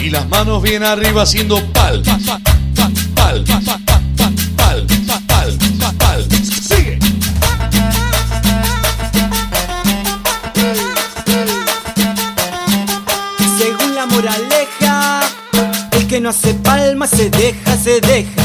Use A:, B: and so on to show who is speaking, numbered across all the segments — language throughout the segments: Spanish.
A: Y las manos bien arriba haciendo pal, pal, pal, pal, pal, pal, pal. Sigue.
B: Según la moraleja, el que no hace palmas se deja, se deja.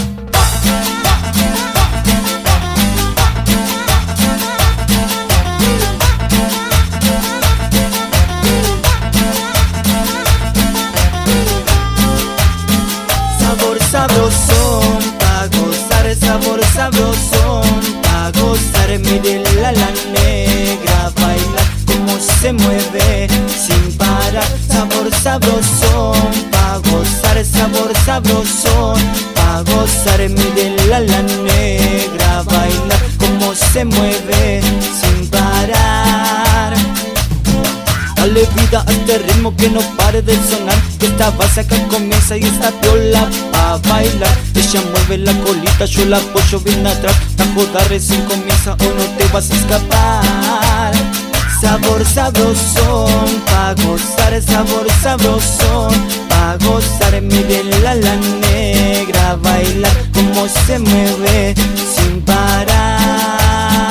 B: Sabrosón, pa' gozar, sabor sabrosón, pa' gozar, mírenla la negra, bailar como se mueve sin parar. Sabor sabrosón, pa' gozar, sabor sabrosón, pa' gozar, mírenla la negra, bailar como se mueve sin parar. Dale vida a este ritmo que no pare de sonar, que esta base acá comienza y esta piola pa' bailar. Ella mueve la colita, yo la apoyo bien atrás. La joda recién comienza o no te vas a escapar. Sabor sabrosón, pa' gozar, sabor sabrosón, pa' gozar, mírenla la negra, bailar como se mueve sin parar.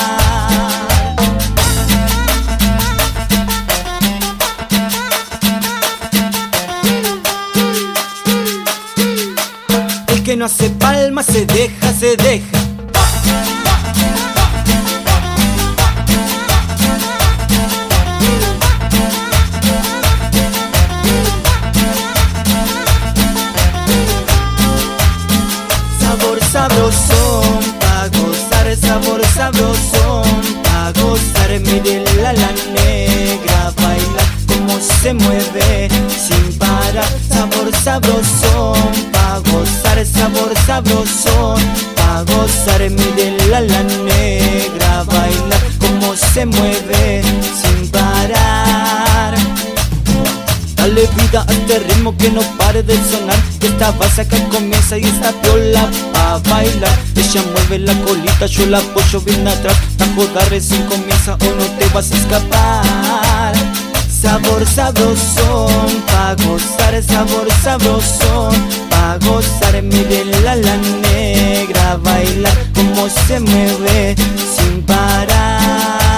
B: El que no hace palmas se deja, se deja. Sabor sabrosón, pa' gozar, sabor sabrosón, pa' gozar, mírenla la negra, bailar como se mueve sin parar. Sabor sabrosón, pa' gozar, sabor sabrosón, pa' gozar, mírenla la negra, bailar como se mueve sin parar. Dale vida a este ritmo que no pare de sonar, que esta base acá comienza y esta piola pa' bailar. Ella mueve la colita, yo la apoyo bien atrás. La joda recién comienza o no te vas a escapar. Sabor sabrosón, pa' gozar, sabor sabrosón, pa' gozar, mírenla la negra, bailar como se mueve sin parar.